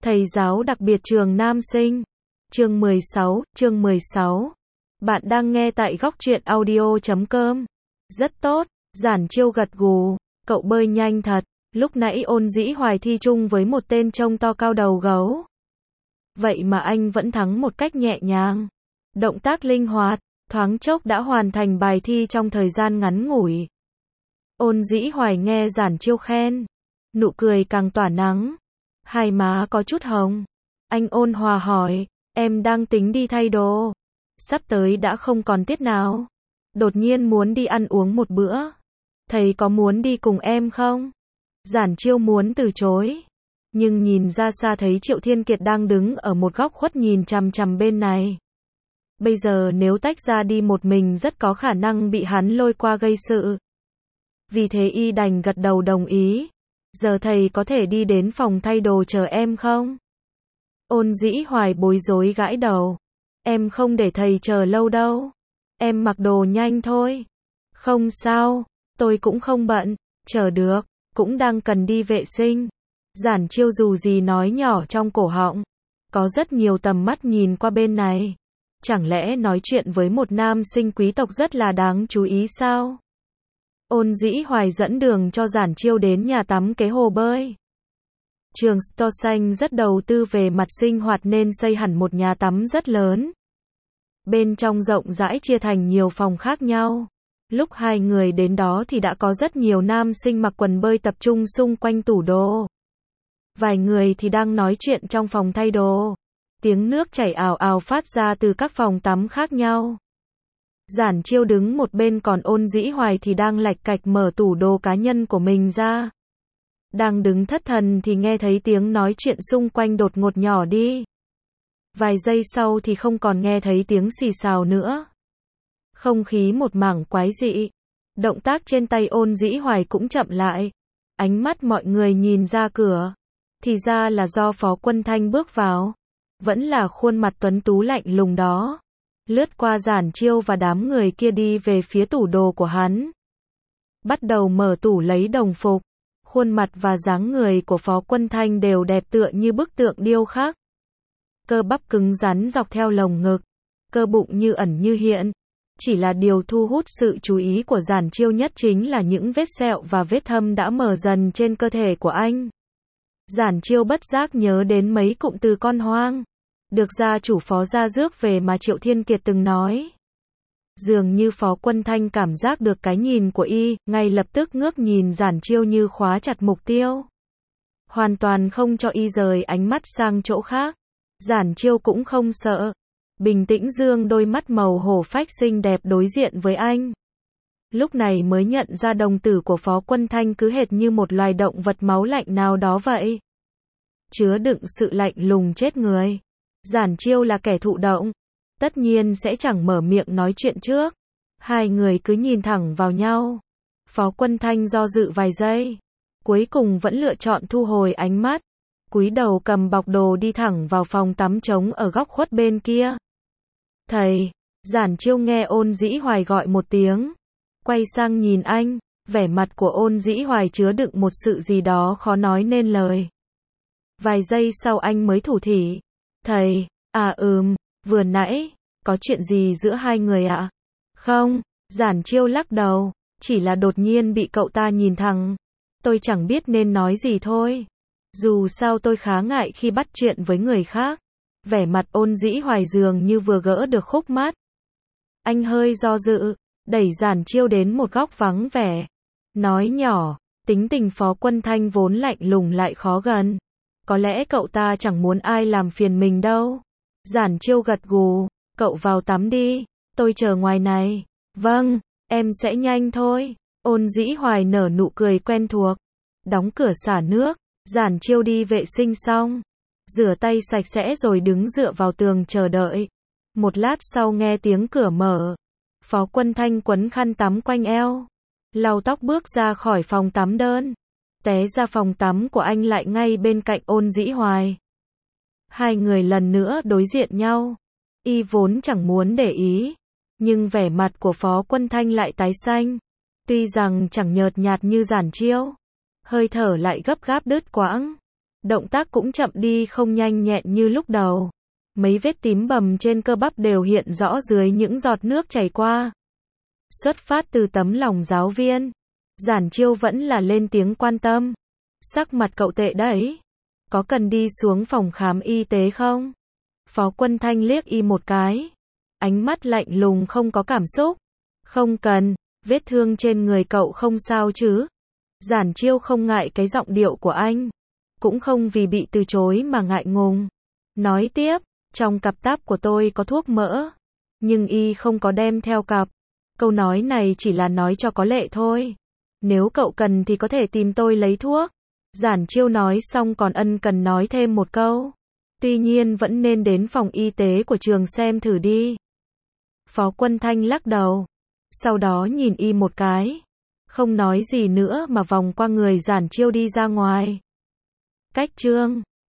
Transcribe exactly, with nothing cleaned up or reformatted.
Thầy giáo đặc biệt trường nam sinh. Chương mười sáu, chương mười sáu. Bạn đang nghe tại góc truyện audio chấm com. Rất tốt, Giản Chiêu gật gù, cậu bơi nhanh thật, lúc nãy Ôn Dĩ Hoài thi chung với một tên trông to cao đầu gấu. Vậy mà anh vẫn thắng một cách nhẹ nhàng. Động tác linh hoạt, thoáng chốc đã hoàn thành bài thi trong thời gian ngắn ngủi. Ôn Dĩ Hoài nghe Giản Chiêu khen, nụ cười càng tỏa nắng. Hai má có chút hồng. Anh ôn hòa hỏi, em đang tính đi thay đồ. Sắp tới đã không còn tiết nào. Đột nhiên muốn đi ăn uống một bữa. Thầy có muốn đi cùng em không? Giản Chiêu muốn từ chối. Nhưng nhìn ra xa thấy Triệu Thiên Kiệt đang đứng ở một góc khuất nhìn chằm chằm bên này. Bây giờ nếu tách ra đi một mình rất có khả năng bị hắn lôi qua gây sự. Vì thế y đành gật đầu đồng ý. Giờ thầy có thể đi đến phòng thay đồ chờ em không? Ôn Dĩ Hoài bối rối gãi đầu. Em không để thầy chờ lâu đâu. Em mặc đồ nhanh thôi. Không sao, tôi cũng không bận, chờ được, cũng đang cần đi vệ sinh. Giản Chiêu dù gì nói nhỏ trong cổ họng. Có rất nhiều tầm mắt nhìn qua bên này. Chẳng lẽ nói chuyện với một nam sinh quý tộc rất là đáng chú ý sao? Ôn Dĩ Hoài dẫn đường cho Giản Chiêu đến nhà tắm kế hồ bơi. Trường Sto Xanh rất đầu tư về mặt sinh hoạt nên xây hẳn một nhà tắm rất lớn. Bên trong rộng rãi chia thành nhiều phòng khác nhau. Lúc hai người đến đó thì đã có rất nhiều nam sinh mặc quần bơi tập trung xung quanh tủ đồ. Vài người thì đang nói chuyện trong phòng thay đồ. Tiếng nước chảy ào ào phát ra từ các phòng tắm khác nhau. Giản Chiêu đứng một bên còn Ôn Dĩ Hoài thì đang lạch cạch mở tủ đồ cá nhân của mình ra. Đang đứng thất thần thì nghe thấy tiếng nói chuyện xung quanh đột ngột nhỏ đi. Vài giây sau thì không còn nghe thấy tiếng xì xào nữa. Không khí một mảng quái dị. Động tác trên tay Ôn Dĩ Hoài cũng chậm lại. Ánh mắt mọi người nhìn ra cửa. Thì ra là do Phó Quân Thanh bước vào. Vẫn là khuôn mặt tuấn tú lạnh lùng đó. Lướt qua Giản Chiêu và đám người kia đi về phía tủ đồ của hắn. Bắt đầu mở tủ lấy đồng phục. Khuôn mặt và dáng người của Phó Quân Thanh đều đẹp tựa như bức tượng điêu khắc. Cơ bắp cứng rắn dọc theo lồng ngực. Cơ bụng như ẩn như hiện. Chỉ là điều thu hút sự chú ý của Giản Chiêu nhất chính là những vết sẹo và vết thâm đã mở dần trên cơ thể của anh. Giản Chiêu bất giác nhớ đến mấy cụm từ con hoang. Được gia chủ Phó gia rước về mà Triệu Thiên Kiệt từng nói. Dường như Phó Quân Thanh cảm giác được cái nhìn của y, ngay lập tức ngước nhìn Giản Chiêu như khóa chặt mục tiêu. Hoàn toàn không cho y rời ánh mắt sang chỗ khác. Giản Chiêu cũng không sợ. Bình tĩnh dương đôi mắt màu hổ phách xinh đẹp đối diện với anh. Lúc này mới nhận ra đồng tử của Phó Quân Thanh cứ hệt như một loài động vật máu lạnh nào đó vậy. Chứa đựng sự lạnh lùng chết người. Giản Chiêu là kẻ thụ động. Tất nhiên sẽ chẳng mở miệng nói chuyện trước. Hai người cứ nhìn thẳng vào nhau. Phó Quân Thanh do dự vài giây. Cuối cùng vẫn lựa chọn thu hồi ánh mắt. Cúi đầu cầm bọc đồ đi thẳng vào phòng tắm trống ở góc khuất bên kia. Thầy, Giản Chiêu nghe Ôn Dĩ Hoài gọi một tiếng. Quay sang nhìn anh, vẻ mặt của Ôn Dĩ Hoài chứa đựng một sự gì đó khó nói nên lời. Vài giây sau anh mới thủ thỉ. Thầy, à ừm, vừa nãy, có chuyện gì giữa hai người ạ? Không, Giản Chiêu lắc đầu, chỉ là đột nhiên bị cậu ta nhìn thẳng. Tôi chẳng biết nên nói gì thôi. Dù sao tôi khá ngại khi bắt chuyện với người khác. Vẻ mặt Ôn Dĩ Hoài dường như vừa gỡ được khúc mắc. Anh hơi do dự, đẩy Giản Chiêu đến một góc vắng vẻ. Nói nhỏ, tính tình Phó Quân Thanh vốn lạnh lùng lại khó gần. Có lẽ cậu ta chẳng muốn ai làm phiền mình đâu. Giản Chiêu gật gù, cậu vào tắm đi, tôi chờ ngoài này. Vâng, em sẽ nhanh thôi. Ôn Dĩ Hoài nở nụ cười quen thuộc. Đóng cửa xả nước, Giản Chiêu đi vệ sinh xong. Rửa tay sạch sẽ rồi đứng dựa vào tường chờ đợi. Một lát sau nghe tiếng cửa mở. Phó Quân Thanh quấn khăn tắm quanh eo. Lau tóc bước ra khỏi phòng tắm đơn. Té ra phòng tắm của anh lại ngay bên cạnh Ôn Dĩ Hoài. Hai người lần nữa đối diện nhau. Y vốn chẳng muốn để ý. Nhưng vẻ mặt của Phó Quân Thanh lại tái xanh. Tuy rằng chẳng nhợt nhạt như Giản Chiêu. Hơi thở lại gấp gáp đứt quãng. Động tác cũng chậm đi không nhanh nhẹn như lúc đầu. Mấy vết tím bầm trên cơ bắp đều hiện rõ dưới những giọt nước chảy qua. Xuất phát từ tấm lòng giáo viên, Giản Chiêu vẫn là lên tiếng quan tâm. Sắc mặt cậu tệ đấy. Có cần đi xuống phòng khám y tế không? Phó Quân Thanh liếc y một cái. Ánh mắt lạnh lùng không có cảm xúc. Không cần, vết thương trên người cậu không sao chứ? Giản Chiêu không ngại cái giọng điệu của anh. Cũng không vì bị từ chối mà ngại ngùng. Nói tiếp, trong cặp táp của tôi có thuốc mỡ. Nhưng y không có đem theo cặp. Câu nói này chỉ là nói cho có lệ thôi. Nếu cậu cần thì có thể tìm tôi lấy thuốc. Giản Chiêu nói xong còn ân cần nói thêm một câu. Tuy nhiên vẫn nên đến phòng y tế của trường xem thử đi. Phó Quân Thanh lắc đầu. Sau đó nhìn y một cái. Không nói gì nữa mà vòng qua người Giản Chiêu đi ra ngoài. Cách chương